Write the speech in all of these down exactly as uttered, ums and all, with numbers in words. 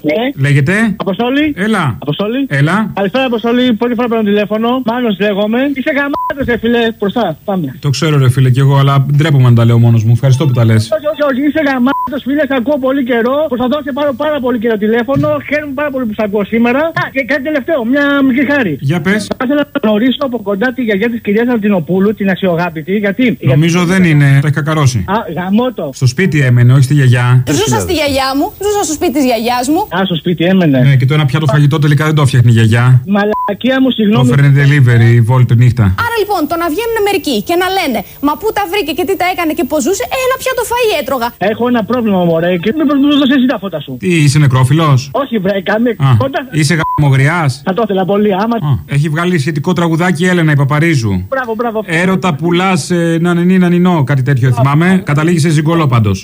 Ναι. Λέγεται. Αποστόλη. Έλα. Αποστόλη. Έλα. Καλησπέρα, Αποστόλη. Πρώτη φορά παίρνω τηλέφωνο. Μάνος λέγομαι. Είσαι γαμάτος, ρε φίλε. Μπροστά. Πάμε. Το ξέρω, ρε φίλε, κι εγώ, αλλά ντρέπομαι να τα λέω μόνος μου. Ευχαριστώ που τα λες. Όχι, όχι, όχι. Είσαι γαμάτος, φίλε. Σε ακούω πολύ καιρό. Προσπαθώ να σε πάρω πάρα πολύ καιρό τηλέφωνο. Χαίρομαι πάρα πολύ που σε ακούω σήμερα. Α, και κάτι τελευταίο. Μια μικρή χάρη. Για πες. Θα ήθελα να γνωρίσω από κοντά τη γιαγιά τη κυρία Αντινοπούλου, την αξιογάπητη. Γιατί. Νομίζω γιατί... δεν είναι. Τα έχει κακαρώσει. Α, γαμώτο. Στο σπίτι έμενε, όχι στη γιαγιά. Ζούσα στη γιαγιά μου. Ζούσα στο σπίτι τη γιαγιά μου. Α, στο σπίτι έμενε. Ναι, και το ένα πιάτο φαγητό τελικά δεν το έφτιαχνε η γιαγιά. Μαλακία μου, συγγνώμη. Το φέρνει delivery, βόλτε νύχτα. Άρα λοιπόν, το να βγαίνουν μερικοί και να λένε μα πού τα βρήκε και τι τα έκανε και πώ ζούσε, ε, ένα πιάτο φαΐ έτρωγα. Έχω ένα πρόβλημα, μωρέ, και μήπως μου δώσεις εσύ τα φώτα σου. Τι, είσαι νεκρόφιλος? Όχι, βρε, καμία. Όταν... Είσαι γαμογριάς? Θα το ήθελα πολύ, άμα. Α, έχει βγάλει σχετικό τραγουδάκι η Έλενα η Παπαρίζου. Μπράβο, μπράβο. Έρωτα πουλάς ε, να νενί να νινό, κάτι τέτοιο θυμάμαι. Καταλήγει σε ζυγκολό πάντως.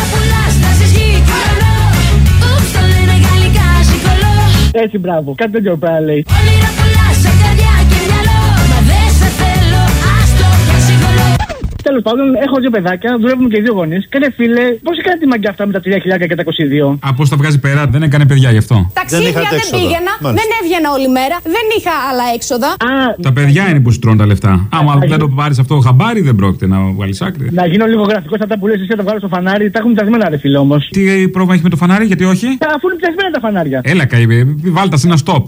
Έτσι, μπράβο. Κάτι τέτοιο πρέπει να λέει. Τέλος πάντων, έχω δύο παιδάκια, δουλεύουμε και δύο γονείς. Και ρε φίλε, πώς έκανε τη μαγκιά αυτά με τα τρία χιλιάδες και τα είκοσι δύο? Α, πώς τα βγάζει πέρα, δεν έκανε παιδιά γι' αυτό. Ταξίδια δεν, δεν πήγαινα, Μάλιστα. δεν έβγαινα όλη μέρα, δεν είχα άλλα έξοδα. Α, τα παιδιά είναι που σου τρώνε τα λεφτά. Άμα δεν γίνει... το πάρεις αυτό χαμπάρι, δεν πρόκειται να βάλεις άκρη. Να γίνω λίγο γραφικό σαν τα που λες εσύ, να τα βγάλω στο φανάρι. Τα έχουμε πιασμένα, ρε φίλε όμως. Τι πρόβλημα έχει με το φανάρι, γιατί όχι? Αφού είναι πιασμένα τα φανάρια. Έλα, καημέ, βάλτα σε ένα stop.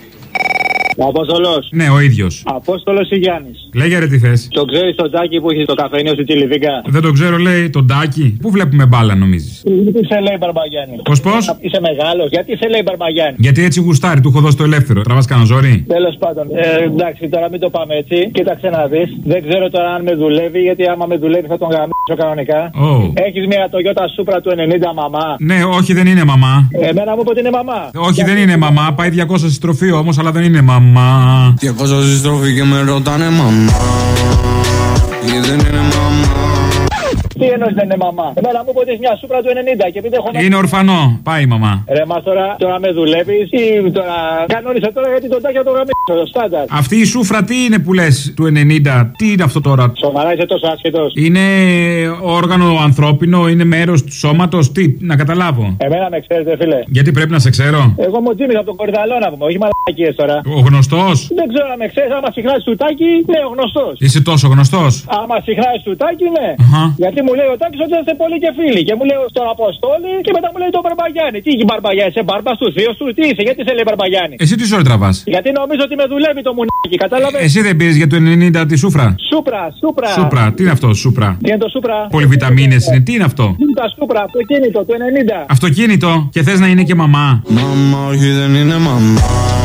Ο Απόστολος. Ναι, ο ίδιος. Απόστολος ή Γιάννης? Λέγε ρε τι θες. Το ξέρεις τον Τάκη που έχει στο καφενείο στη Τιλιβίκα? Δεν το ξέρω, λέει τον Τάκη. Πού βλέπουμε μπάλα, νομίζεις? Γιατί σε λέει Μπαρμπαγιάννη? Πώς πώς? Είσαι μεγάλος, γιατί σε λέει Μπαρμπαγιάννη? Γιατί έτσι γουστάρει, του έχω δώσει το ελεύθερο. Τραβάς κανένα ζόρι? Τέλος πάντων. Ε, εντάξει, τώρα μην το πάμε έτσι. Κοίταξε να δεις. Δεν ξέρω τώρα αν με δουλεύει, γιατί άμα με δουλεύει θα τον γαμίσω κανονικά. Oh. Έχεις μια Toyota Supra του ενενήντα μαμά? Ναι, όχι, δεν είναι μαμά. Εμένα μου είπε ότι είναι μαμά. Όχι, δεν είναι μαμά. Πάει διακόσια στη στροφή όμως, αλλά δεν είναι μαμά. διακόσια στη στροφή και με ρωτάνε μαμά. Και δεν είναι μαμά. Τι εννοείς δεν είναι μαμά? Εμένα μου είπε ότι έχει μια Supra του ενενήντα και επειδή έχω. Είναι ορφανό. Πάει η μαμά. Ρε μας τώρα, τώρα με δουλεύεις ή τώρα. Κανόνισα τώρα γιατί τον Τάκη θα το γαμίσω. Το στάνταρ. Αυτή η Σούφρα τι είναι που λες του ενενήντα? Τι είναι αυτό τώρα? Σοβαρά είσαι τόσο άσχετος? Είναι όργανο ανθρώπινο, είναι μέρος του σώματος. Τι, να καταλάβω. Εμένα με ξέρετε, φίλε. Γιατί πρέπει να σε ξέρω? Εγώ μου τίμησα από τον Κορυδαλό να πούμε, όχι μαλακίες τώρα. Ο γνωστός? Δεν ξέρω αν με ξέρεις, άμα συχνάζεις του Τάκη, ναι, ο γνωστός. Είσαι τόσο γνωστός? Άμα συχνάζεις του Τάκη, ναι. Uh-huh. Γιατί μου λέει ο Τάκης ότι είστε πολύ και φίλοι. Και μου λέει στον Αποστόλη και μετά μου λέει τον Μπαρμπαγιάννη. Τι είχε Μπαρμπαγιάννη, είσαι μπάρμπα του θείο σου, τι είσαι, γιατί σε λέει Μπαρμπαγιάννη? Εσύ τι ζωή τραβάς? Γιατί νομίζω ότι με δουλεύει το μουνάκι, κατάλαβε. Εσύ δεν πήρες για το ενενήντα τη Σούφρα? Σούπρα, Σούπρα. Σούπρα, τι είναι αυτό, Σούπρα? Τι είναι το Σούπρα? Πολυβιταμίνες είναι, τι είναι αυτό? Τι είναι τα Σούπρα, αυτοκίνητο του ενενήντα. Αυτοκίνητο, και θες να είναι και μαμά? Μαμά, όχι δεν είναι μαμά.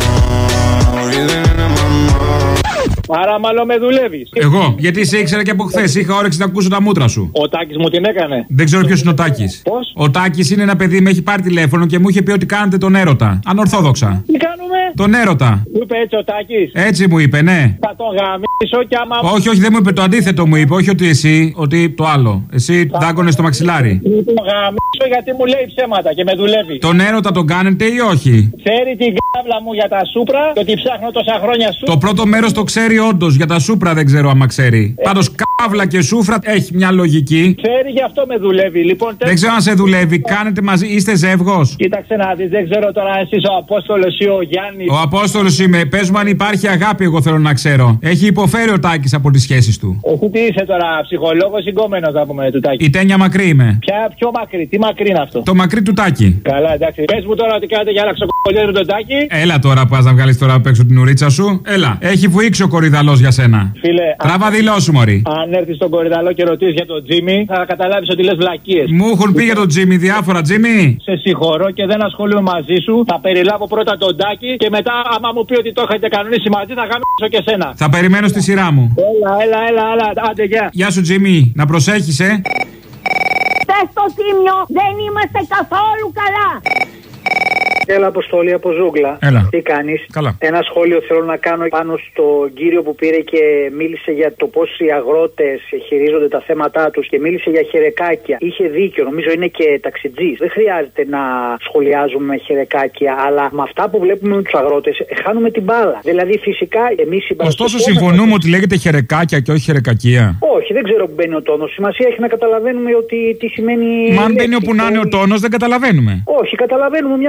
Όχι δεν είναι μαμά. Άρα μάλλον με δουλεύεις. Εγώ, γιατί σε ήξερα και από χθες. Είχα όρεξη να ακούσω τα μούτρα σου. Ο Τάκης μου την έκανε. Δεν ξέρω ποιος είναι ο Τάκης. Πώς? Ο Τάκης είναι ένα παιδί, με έχει πάρει τηλέφωνο και μου είχε πει ότι κάνετε τον έρωτα. Ανορθόδοξα. Τι κάνουμε? Τον έρωτα. Μου είπε έτσι ο Τάκης. Έτσι μου είπε, ναι. Θα τον γαμίσω και άμα. Όχι, όχι, δεν μου είπε το αντίθετο, μου είπε. Όχι ότι εσύ, ότι το άλλο. Εσύ δάγκωνες το μαξιλάρι. Μου τον γαμίσω γιατί μου λέει ψέματα και με δουλεύει. Τον έρωτα τον κάνετε ή όχι? Ξέρει την κάβλα μου για τα Σούπρα και ότι ψάχνω τόσα χρόνια σου. Το πρώτο μέρος το ξέρει όντως. Για τα Σούπρα δεν ξέρω άμα ξέρει. Ε. Πάντως κάβλα και Σούφρα έχει μια λογική. Ξέρει, γι' αυτό με δουλεύει. Λοιπόν, δεν ξέρω αν σε δουλεύει. Κάνετε μαζί, είστε ζεύγος? Κοίταξε να δεις, δεν ξέρω τώρα αν εσύ ο Απόστολος ή ο Γιάννης. Ο Απόστολος είμαι. Πες μου αν υπάρχει αγάπη, εγώ θέλω να ξέρω. Έχει υποφέρει ο Τάκης από τις σχέσεις του. Εσύ τι είσαι τώρα, ψυχολόγος ή γκόμενος θα πούμε του Τάκη? Η τένια μακρύ είμαι. Ποια πιο μακρύ, τι μακρύ είναι αυτό? Το μακρύ του Τάκη. Καλά, εντάξει. Πες μου τώρα ότι κάνετε για να ξοκολλιέτε τον Τάκη. Έλα τώρα, πας να βγάλεις τώρα απ' έξω την ουρίτσα σου. Έλα, έχει βουήξει ο κορυδαλός για σένα. Φίλε, τράβα δηλώσου, μωρή. Αν έρθει στον κορυδαλό και ρωτήσει για τον Τζίμι, θα καταλάβει ότι λες βλακίες. Μου έχουν πει για τον Τζίμι διάφορα, Τζίμι. Σε συγχωρώ και δεν ασχολούμαι μαζί σου. Θα περιλάβω πρώτα τον Τάκη και μετά, άμα μου πει ότι το έχετε κανονίσει μαζί, θα γαμίσω και σένα. Θα περιμένω στη σειρά μου. Έλα, έλα, έλα, έλα. Άντε, γεια. Γεια σου, Τζίμι. Να προσέχεις, ε. Πες στο Τίμιο, δεν είμαστε καθόλου καλά. Έλα, Αποστόλη, από Ζούγκλα. Έλα. Τι κάνεις? Καλά. Ένα σχόλιο θέλω να κάνω πάνω στον κύριο που πήρε και μίλησε για το πώς οι αγρότες χειρίζονται τα θέματα τους και μίλησε για χερεκάκια. Είχε δίκιο, νομίζω είναι και ταξιτζής. Δεν χρειάζεται να σχολιάζουμε με χερεκάκια, αλλά με αυτά που βλέπουμε με τους αγρότες χάνουμε την μπάλα. Δηλαδή, φυσικά εμείς συμπαραστατούμε. Ωστόσο, συμφωνούμε ότι λέγεται χερεκάκια και όχι χερεκακία. Όχι, δεν ξέρω που μπαίνει ο τόνος. Σημασία έχει να καταλαβαίνουμε ότι τι σημαίνει. Μα αν μπαίνει όπου να είναι ο τόνος, δεν καταλαβαίνουμε. Όχι, καταλαβαίνουμε μια χαρά τι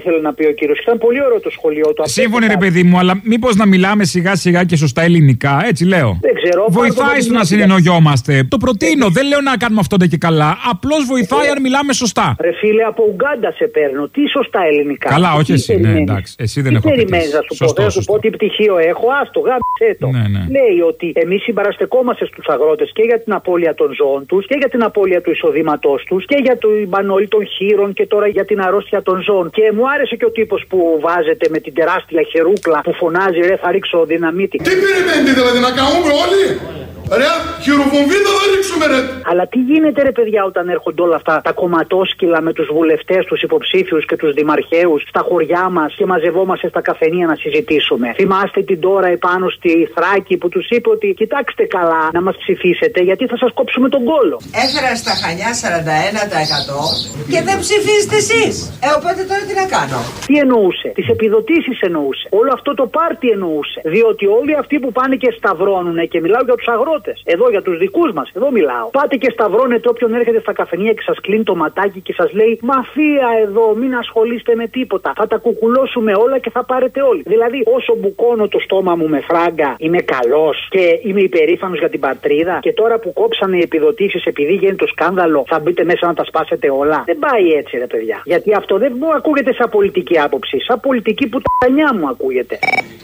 ήθελε να πει ο κύριος. Ήταν πολύ ωραίο το σχολείο του. Σύμφωνοι, ρε παιδί μου, αλλά μήπως να μιλάμε σιγά σιγά και σωστά ελληνικά, έτσι λέω. Δεν ξέρω. Βοηθάει στο να συνεννοιόμαστε. Το προτείνω. Δεν λέω να κάνουμε αυτό και καλά. Απλώς βοηθάει αν μιλάμε σωστά. Ρε φίλε, από Ουγκάντα σε παίρνω. Τι σωστά ελληνικά. Καλά, όχι εσύ. Ναι, εντάξει. Εσύ δεν έχω πει. Να σου πω, θα σου πω τι πτυχίο έχω. Άστο, γάμισε το. Ναι, ναι. Λέει ότι εμείς συμπαραστεκόμαστε στους αγρότες και για την απώλεια των ζώων τους και για την απώλεια του εισοδήματός τους και για την πανόλη των χείρων και τώρα για την αρρώστια των ζώων. Και μου άρεσε και ο τύπος που βάζεται με την τεράστια χερούκλα που φωνάζει ρε θα ρίξω δυναμίτη. Τι περιμένετε δηλαδή να καούμε όλοι? Ρε, χειροβομβίδα θα ρίξουμε ρε. Αλλά τι γίνεται ρε παιδιά όταν έρχονται όλα αυτά τα κομματόσκυλα με τους βουλευτές, τους υποψήφιους και τους δημαρχαίους στα χωριά μας και μαζευόμαστε στα καφενεία να συζητήσουμε. Θυμάστε την τώρα επάνω στη Θράκη που τους είπε ότι κοιτάξτε καλά να μας ψηφίσετε γιατί θα σας κόψουμε τον κόλο. Έφερα στα Χανιά σαράντα ένα τοις εκατό και δεν ψηφίζετε εσείς. Ε, οπότε τώρα τι να κάνω? Τι εννοούσε? Τις επιδοτήσεις εννοούσε. Όλο αυτό το πάρτι εννοούσε. Διότι όλοι αυτοί που πάνε και σταυρώνουνε και μιλάω για τους αγρότες. Εδώ για τους δικούς μας, εδώ μιλάω. Πάτε και σταυρώνετε όποιον έρχεται στα καφενεία και σας κλείνει το ματάκι και σας λέει μαφία εδώ, μην ασχολείστε με τίποτα. Θα τα κουκουλώσουμε όλα και θα πάρετε όλοι. Δηλαδή, όσο μπουκώνω το στόμα μου με φράγκα, είμαι καλός και είμαι υπερήφανος για την πατρίδα. Και τώρα που κόψανε οι επιδοτήσεις επειδή γίνει το σκάνδαλο, θα μπείτε μέσα να τα σπάσετε όλα. Δεν πάει έτσι, ρε παιδιά. Γιατί αυτό δεν μου ακούγεται σαν πολιτική άποψη. Σαν πολιτική που τα νιά μου ακούγεται.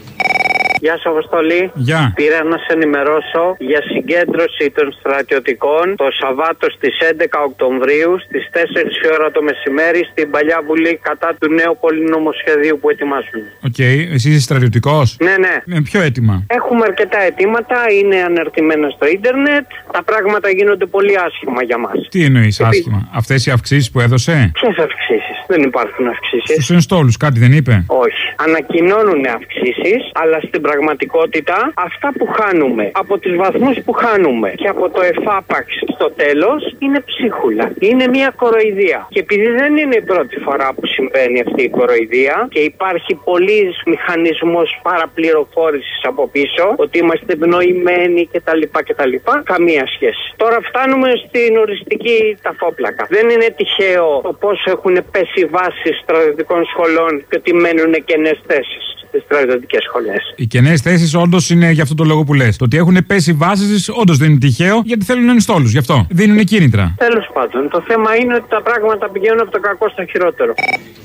Γεια σου, Αποστολή. Γεια. Πήρα να σε ενημερώσω για συγκέντρωση των στρατιωτικών το Σαββάτο στις έντεκα Οκτωβρίου στις τέσσερις η ώρα το μεσημέρι στην Παλιά Βουλή κατά του νέου πολυνομοσχεδίου που ετοιμάζουν. Οκ, okay. Εσύ είσαι στρατιωτικός? Ναι, ναι. Με ποιο αίτημα? Έχουμε αρκετά αιτήματα, είναι αναρτημένα στο ίντερνετ. Τα πράγματα γίνονται πολύ άσχημα για μας. Τι εννοείς άσχημα? Αυτές οι αυξήσεις που έδωσε? Ποιες αυξήσεις? Δεν υπάρχουν αυξήσεις. Στους ενστόλους κάτι δεν είπε? Όχι. Ανακοινώνουν αυξήσεις, αλλά στην πραγματικότητα αυτά που χάνουμε από τους βαθμούς που χάνουμε και από το εφάπαξ στο τέλος είναι ψίχουλα. Είναι μια κοροϊδία. Και επειδή δεν είναι η πρώτη φορά που συμβαίνει αυτή η κοροϊδία και υπάρχει πολύς μηχανισμός παραπληροφόρησης από πίσω ότι είμαστε ευνοημένοι κτλ. κτλ. Καμία σχέση. Τώρα φτάνουμε στην οριστική ταφόπλακα. Δεν είναι τυχαίο το πόσο έχουν πέσει οι βάσεις στρατιωτικών σχολών και ότι μένουν κενές θέσεις στις στρατιωτικές σχολές. Οι κενές θέσεις όντως είναι για αυτό το λόγο που λες. Το ότι έχουν πέσει βάσεις όντως δεν είναι τυχαίο γιατί θέλουν ενστόλους. Γι' αυτό δίνουν κίνητρα. Τέλος πάντων, το θέμα είναι ότι τα πράγματα πηγαίνουν από το κακό στο χειρότερο.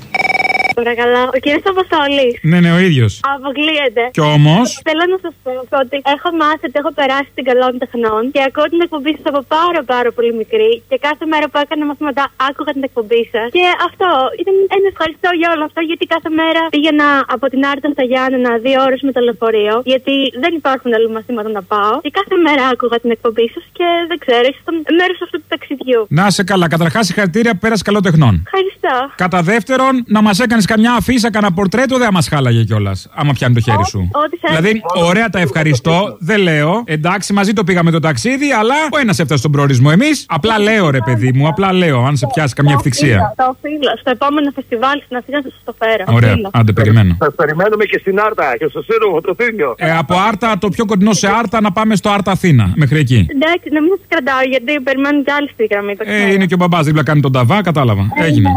Παρακαλώ, ο κύριος Αποστολής. Ναι, ναι, ο ίδιος. Αποκλείεται. Κι όμως. Θέλω να σας πω ότι έχω μάθει ότι έχω περάσει την καλών τεχνών και ακούω την εκπομπή σας από πάρα πάρα πολύ μικρή και κάθε μέρα που έκανα μαθήματα άκουγα την εκπομπή σας. Και αυτό ήταν ένα ευχαριστώ για όλο αυτό γιατί κάθε μέρα πήγαινα από την Άρτα στα Γιάννενα δύο ώρες με το λεωφορείο γιατί δεν υπάρχουν άλλα μαθήματα να πάω. Και κάθε μέρα άκουγα την εκπομπή σας και δεν ξέρω, ήσασταν μέρος αυτού του ταξιδιού. Να σε καλά. Καταρχάς, συγχαρητήρια που πέρασε καλών τεχνών. Ευχαριστώ. Κατά δεύτερον, να μας έκανες καμιά αφίσα, κανένα πορτρέτο, δεν μας χάλαγε κιόλας. Άμα πιάνει το χέρι σου. Ό, δηλαδή, ωραία τα ευχαριστώ, δεν λέω. Εντάξει, μαζί το πήγαμε το ταξίδι, αλλά ο ένας έφτασε στον προορισμό. Εμείς, απλά λέω ρε παιδί μου, απλά λέω, αν σε πιάσει καμιά ευτυχία. Το οφείλω. Στο επόμενο φεστιβάλ στην Αθήνα θα σας το φέρω. Ωραία, άντε περιμένω. Θα περιμένουμε και στην Άρτα και στο Σύλλογο το ίδιο. Ε, από Άρτα, το πιο κοντινό σε Άρτα, να πάμε στο Άρτα Αθήνα. Μέχρι εκεί. Εντάξει, να μην σας κρατάω γιατί περιμένουν κι άλλοι στη γραμμή. Ε, είναι και ο μπαμπάς δίπλα κάνει τον ταβά, κατάλαβα. Ε, έγινε.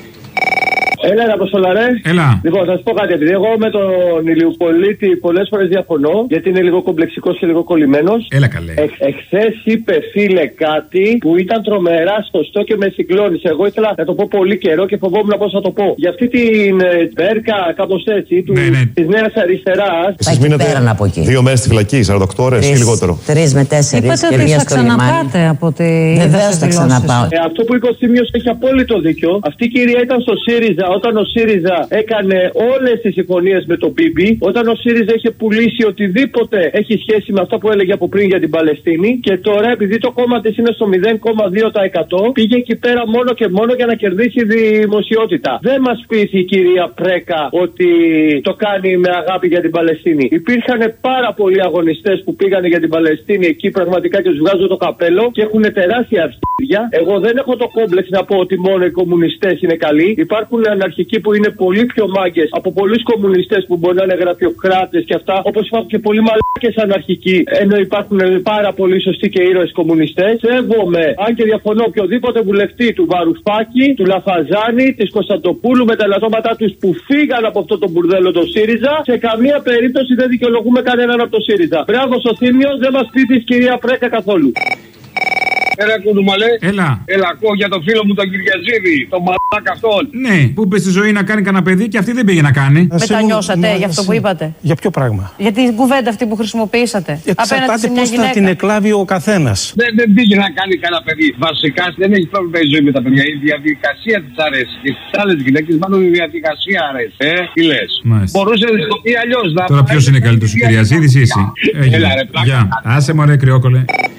Έλα, Αποστολά, ρε. Έλα. Λοιπόν, θα σου πω κάτι. Επειδή εγώ με τον Ηλιοπολίτη πολλές φορές διαφωνώ, γιατί είναι λίγο κομπλεξικός και λίγο κολλημένος. Έλα, καλέ. Ε, Εχθές είπε, φίλε, κάτι που ήταν τρομερά σωστό και με συγκλώνησε. Εγώ ήθελα να το πω πολύ καιρό και φοβόμουν πώς θα το πω. Για αυτή την Μπέρκα, κάπως έτσι, του, ναι, ναι. της Νέας Αριστεράς. Εσείς μείνετε δύο μέρες στη φυλακή, σαράντα οκτώ ώρες ή λιγότερο. Τρεις με τέσσερις. Είπατε ότι θα ξαναπάτε από τη. Βεβαίως θα ξαναπάω. Ε, αυτό που είπε ο Θήμιος έχει απόλυτο δίκιο. Αυτή η κυρία ήταν στο ΣΥΡΙΖΑ όταν ο ΣΥΡΙΖΑ έκανε όλες τις συμφωνίες με τον Μπίμπι, όταν ο ΣΥΡΙΖΑ είχε πουλήσει οτιδήποτε έχει σχέση με αυτά που έλεγε από πριν για την Παλαιστίνη, και τώρα επειδή το κόμμα της είναι στο μηδέν κόμμα δύο τοις εκατό πήγε εκεί πέρα μόνο και μόνο για να κερδίσει δημοσιότητα. Δεν μας πείθει η κυρία Πρέκα ότι το κάνει με αγάπη για την Παλαιστίνη. Υπήρχαν πάρα πολλοί αγωνιστές που πήγανε για την Παλαιστίνη εκεί πραγματικά και τους βγάζω το καπέλο και έχουν τεράστια αρχίδια. Εγώ δεν έχω το κόμπλεξ να πω ότι μόνο οι κομμουνιστές είναι καλοί. Υπάρχουν αναρχικοί που είναι πολύ πιο μάγκες από πολλούς κομμουνιστές που μπορεί να είναι γραφειοκράτες και αυτά, όπως υπάρχουν και πολλοί μαλάκες αναρχικοί, ενώ υπάρχουν πάρα πολύ σωστοί και ήρωες κομμουνιστές. Σέβομαι, αν και διαφωνώ, οποιοδήποτε βουλευτή του Βαρουφάκη, του Λαφαζάνη, της Κωνσταντοπούλου με τα ελαττώματά τους που φύγαν από αυτό το μπουρδέλο το ΣΥΡΙΖΑ, σε καμία περίπτωση δεν δικαιολογούμε κανέναν από το ΣΥΡΙΖΑ. Μπράβο στο Θήμιο, δεν μας πείθεις κυρία Πρέκα καθόλου. Έλα, Κουδουμαλέ. Έλα. Έλα, ακούω για το φίλο μου τον Κυριαζίδη, τον μαλάκα αυτόν. Ναι, που είπε στη ζωή να κάνει κανένα παιδί και αυτή δεν πήγε να κάνει. Μετανιώσατε για αυτό που είπατε? Για ποιο πράγμα? Για την κουβέντα αυτή που χρησιμοποιήσατε. Εξαρτάται πώς θα την εκλάβει ο καθένας. Δεν, δεν πήγε να κάνει κανένα παιδί. Βασικά δεν έχει πρόβλημα η ζωή με τα παιδιά. Η διαδικασία της αρέσει. Και στις άλλες γυναίκες μάλλον η διαδικασία αρέσει. Ε, τι λες? Μπορούσε να το πει αλλιώς. Τώρα ποιος είναι καλύτερος, ο Κυριαζίδης ή εσύ? Έλα, ρε, πλάκα. Γεια. Άσε μωρέ, κρυόκολε.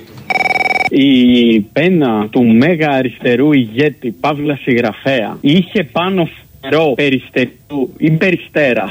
Η πένα του μέγα αριστερού ηγέτη Παύλα συγγραφέα είχε πάνω φτερό περιστερού ή περιστέρας.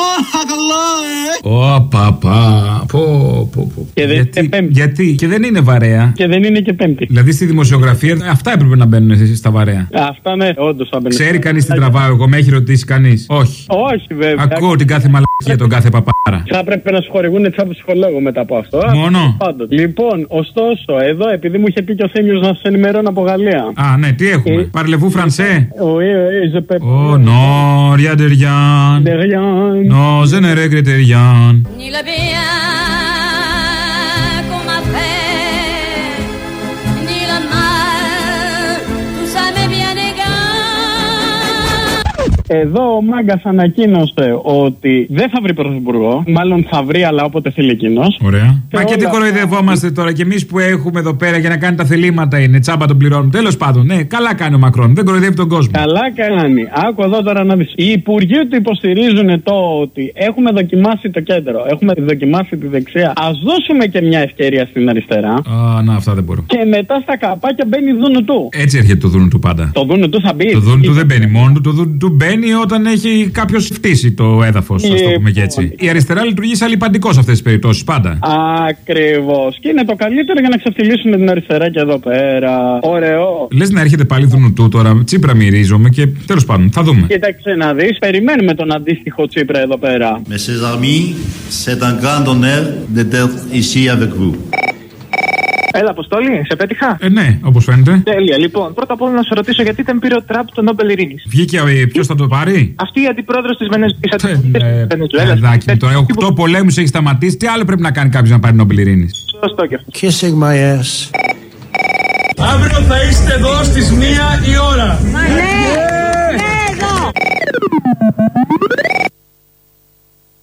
Ω, παπά. Πω, πω, πω. Και δεν γιατί, είναι πέμπτη. γιατί, και δεν είναι βαρέα. Και δεν είναι και πέμπτη. Δηλαδή στη δημοσιογραφία αυτά έπρεπε να μπαίνουν στα βαρέα. Αυτά ναι, όντως θα μπαίνουν. Ξέρει κανείς τι τραβάω εγώ, με έχει ρωτήσει κανείς? Όχι. Όχι, βέβαια. Ακούω την κάθε μαλακία, τον κάθε παπάρα. Θα πρέπει να σου χορηγούν τσάπου ψυχολόγο μετά από αυτό. Μόνο. Πάντως. Λοιπόν, ωστόσο, εδώ επειδή μου είχε πει και ο Θέμιος να σας ενημερώνω από Γαλλία. Α, ναι, τι έχουμε? Παρλεβού Φρανσέ. Oh non, rien de rien. De rien. Non, je ne regrette rien. Ni le bien qu'on m'a fait, ni le mal, tout ça m'est bien égal. Εδώ ο Μάγκας ανακοίνωσε ότι δεν θα βρει πρωθυπουργό. Μάλλον θα βρει, αλλά όποτε θέλει εκείνος. Ωραία. Μα και τι κοροϊδευόμαστε τώρα, και εμείς που έχουμε εδώ πέρα για να κάνει τα θελήματα είναι, τσάμπα τον πληρώνουν. Τέλος πάντων, ναι, καλά κάνει ο Μακρόν. Δεν κοροϊδεύει τον κόσμο. Καλά κάνει. Άκου εδώ τώρα να δεις. Οι υπουργοί του υποστηρίζουν το ότι έχουμε δοκιμάσει το κέντρο, έχουμε δοκιμάσει τη δεξιά. Ας δώσουμε και μια ευκαιρία στην αριστερά. Α, να, αυτά δεν μπορώ. Και μετά στα καπάκια μπαίνει δούνου του. Έτσι έρχεται το δούνου του πάντα. Το δούνου του θα μπει. Το δούνου του δεν μπαίνει μόνο του, το δούνου του μπαίνει όταν έχει κάποιος φτύσει το έδαφος, ας το πούμε και έτσι. Η αριστερά λειτουργεί σαν λιπαντικό σε αυτές τις περιπτώσεις πάντα. Ακριβώς. Και είναι το καλύτερο για να ξεφτυλίσουμε την αριστερά και εδώ πέρα. Ωραίο. Λες να έρχεται πάλι δούνου του τώρα. Τσίπρα μυρίζομαι και τέλος πάντων θα δούμε. Κοίταξε να δεις, περιμένουμε τον αντίστοιχο Τσίπρα εδώ πέρα. Mes chers amis, c'est un grand honneur d'être ici avec vous. Έλα, Αποστόλη, σε πέτυχα. Ε, ναι, όπως φαίνεται. Τέλεια, λοιπόν. Πρώτα απ' όλα να σε ρωτήσω γιατί δεν πήρε ο Τραμπ το Νόμπελ Ειρήνης. Βγήκε, ποιος θα το πάρει? Αυτή η αντιπρόεδρος της Βενεζουέλας. Παιδάκι, τώρα οκτώ πολέμους έχει σταματήσει. Τι άλλο πρέπει να κάνει κάποιος να πάρει Νόμπελ Ειρήνης? Σωστό και αυτό. Kissing my ass. Αύριο θα είστε εδώ στις μία η ώρα. Ναι.